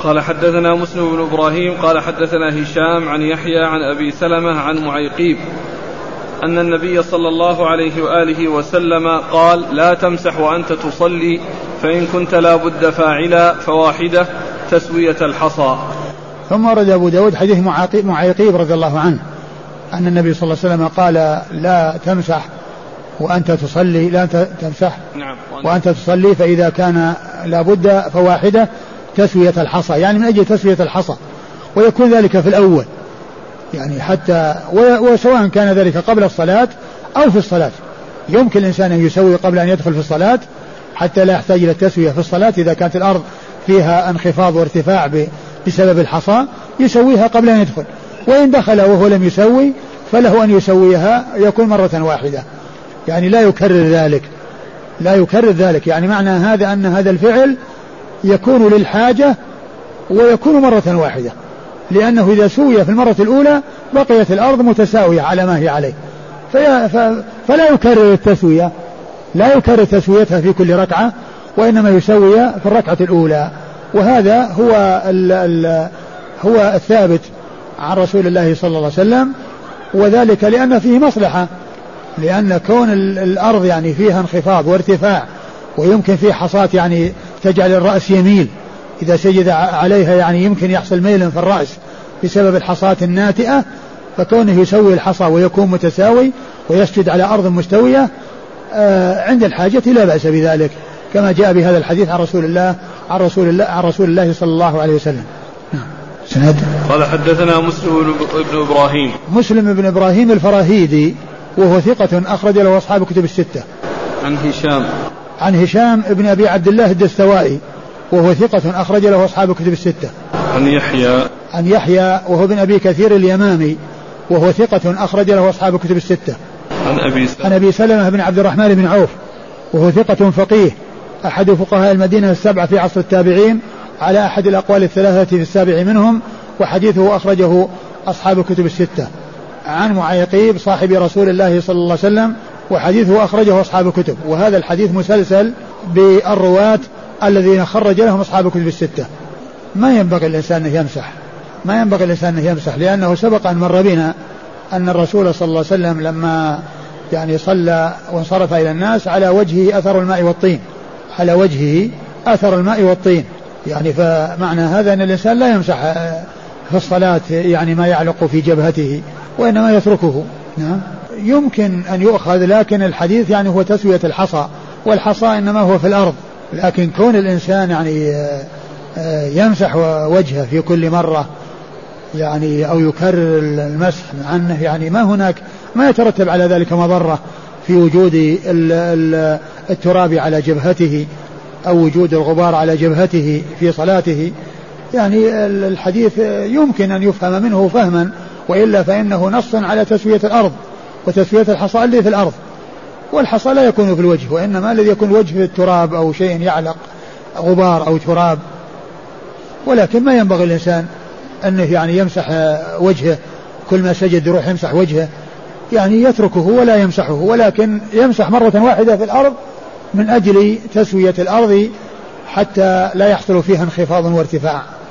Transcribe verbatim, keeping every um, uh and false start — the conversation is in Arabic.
قال حدثنا مسلم بن إبراهيم قال حدثنا هشام عن يحيى عن أبي سلمة عن معيقيب أن النبي صلى الله عليه وآله وسلم قال لا تمسح وأنت تصلي فإن كنت لا بد فاعلا فواحدة تسوية الحصى. ثم ورد أبو داود حديث معيقيب رضي الله عنه أن النبي صلى الله عليه وسلم قال لا تمسح وأنت تصلي لا تمسح نعم وأنت تصلي فإذا كان لا بد فواحدة تسوية الحصى، يعني من أجل تسوية الحصى، ويكون ذلك في الأول يعني حتى وسواء كان ذلك قبل الصلاة أو في الصلاة، يمكن الإنسان أن يسوي قبل أن يدخل في الصلاة حتى لا يحتاج إلى التسوية في الصلاة. إذا كانت الأرض فيها انخفاض وارتفاع بسبب الحصى يسويها قبل أن يدخل، وإن دخل وهو لم يسوي فله أن يسويها يكون مرة واحدة، يعني لا يكرر ذلك لا يكرر ذلك يعني معنى هذا أن هذا الفعل يكون للحاجة ويكون مرة واحدة، لأنه إذا سوي في المرة الأولى بقيت الأرض متساوية على ما هي عليه، فلا يكرر التسوية لا يكرر تسويتها في كل ركعة، وإنما يسوي في الركعة الأولى. وهذا هو ال ال هو الثابت عن رسول الله صلى الله عليه وسلم، وذلك لأن فيه مصلحة، لأن كون الأرض يعني فيها انخفاض وارتفاع ويمكن فيه حصات يعني تجعل الرأس يميل، إذا سجد عليها يعني يمكن يحصل ميل في الرأس بسبب الحصات الناتئة، فكونه يسوي الحصى ويكون متساوي ويسجد على أرض مستوية عند الحاجة لا بأس بذلك، كما جاء بهذا الحديث عن رسول الله عن رسول الله عن رسول الله صلى الله عليه وسلم. سند. قال حدثنا مسلم بن إبراهيم مسلم بن إبراهيم الفراهيدي وهو ثقة أخرج له أصحاب كتب الستة. عن هشام عن هشام ابن أبي عبد الله الدستوائي وهو ثقة أخرج له أصحاب كتب الستة. عن يحيى عن يحيى وهو ابن أبي كثير اليمامي وهو ثقة أخرج له أصحاب كتب الستة. عن أبي سلمة عن أبي سلمة بن عبد الرحمن بن عوف وهو ثقة فقيه أحد فقهاء المدينة السبعة في عصر التابعين على أحد الأقوال الثلاثة في السابع منهم، وحديثه أخرجه أصحاب كتب الستة. عن معيقيب صاحب رسول الله صلى الله عليه وسلم وحديثه أخرجه أصحاب الكتب، وهذا الحديث مسلسل بالرواة الذين خرج لهم أصحاب الكتب الستة. ما ينبغي الإنسان أن يمسح ما ينبغي الإنسان أن يمسح لأنه سبق أن مر بنا أن الرسول صلى الله عليه وسلم لما يعني صلى وانصرف إلى الناس على وجهه أثر الماء والطين على وجهه أثر الماء والطين يعني فمعنى هذا أن الإنسان لا يمسح في الصلاة يعني ما يعلق في جبهته وإنما يتركه. نعم يمكن أن يؤخذ، لكن الحديث يعني هو تسوية الحصى، والحصى إنما هو في الأرض، لكن كون الإنسان يعني يمسح وجهه في كل مرة يعني أو يكرر المسح عنه يعني ما هناك ما يترتب على ذلك مضرة في وجود التراب على جبهته أو وجود الغبار على جبهته في صلاته، يعني الحديث يمكن أن يفهم منه فهما، وإلا فإنه نص على تسوية الأرض وتسوية الحصى اللي في الأرض، والحصى لا يكون في الوجه، وإنما الذي يكون الوجه في التراب أو شيء يعلق غبار أو تراب. ولكن ما ينبغي الإنسان أنه يعني يمسح وجهه كل ما سجد يروح يمسح وجهه، يعني يتركه ولا يمسحه، ولكن يمسح مرة واحدة في الأرض من أجل تسوية الأرض حتى لا يحصل فيها انخفاض وارتفاع.